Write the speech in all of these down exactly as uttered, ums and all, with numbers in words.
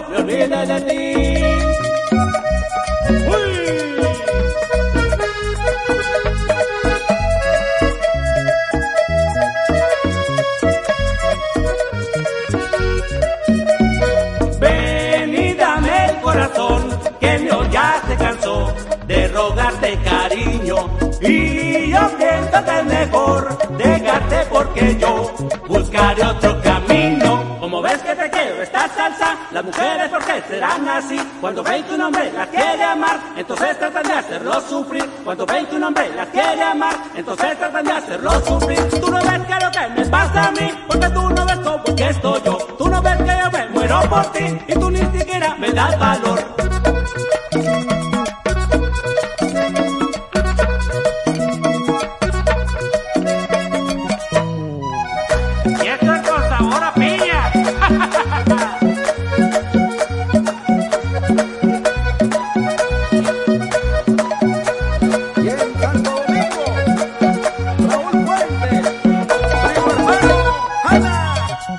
me olvide de ti. ¡Uy! Ven y dame el corazón, que el mío ya se cansó de rogarte cariño, y yo pienso que es mejor dejarte porque yo buscaré otro camino. Como ves que te quiero esta salsa, las mujeres ¿por qué serán así? Cuando ven que un hombre las quiere amar, entonces tratan de hacerlo sufrir. Cuando ven que un hombre las quiere amar, entonces tratan de hacerlo sufrir. Tú no ves que lo que me pasa a mí, porque tú no ves cómo que estoy yo. Tú no ves que yo me muero por ti, y tú ni siquiera me das valor. Y esto es con sabor a piña. Y en Santo Domingo, Raúl Fuentes, primo hermano, ¡anda!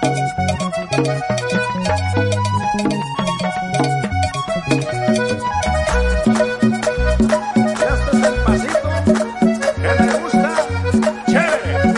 Y este es el pasito que le gusta, chévere.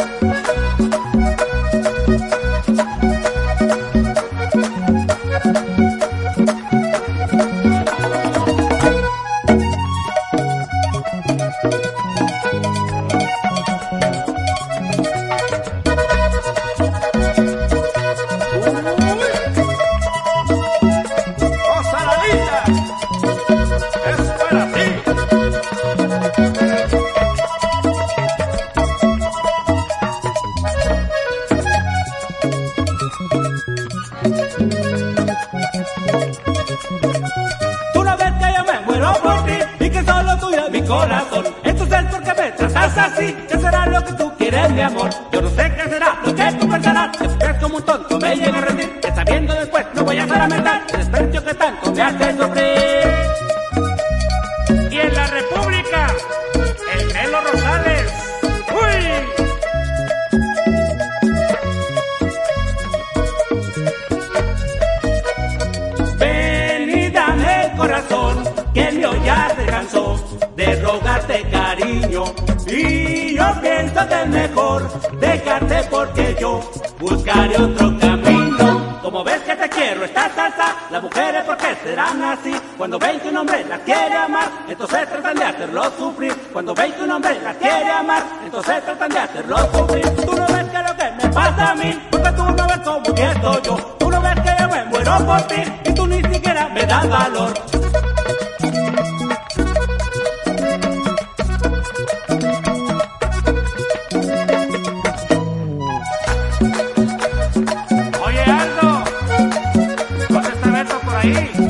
Tú no ves que yo me muero por ti y que solo tuyo es mi corazón. Entonces ¿por qué me tratas así? ¿Qué será lo que tú quieres, mi amor? Yo no sé qué será lo que tú pensarás. Que es como un tonto me llega a rendir, que sabiendo después no voy a hacer lamentar el desprecio que tanto me hace sufrir. Y en la República, el Melo Rosales. ¡Uy! Ven y dame el corazón, que el mío ya se cansó de rogarte cariño, y yo pienso que es mejor dejarte porque yo buscaré otro camino. Como ves que te quiero esta salsa, las mujeres ¿por qué serán así? Cuando ven que un hombre las quiere amar, entonces tratan de hacerlo sufrir. Cuando ven que un hombre las quiere amar, entonces tratan de hacerlo sufrir. Tú no ves que lo que me pasa a mí, porque tú no ves cómo que estoy yo. Tú no ves que yo me muero por ti, y tú ni siquiera me das valor. Oye, Aldo, ¿dónde está Beto por ahí?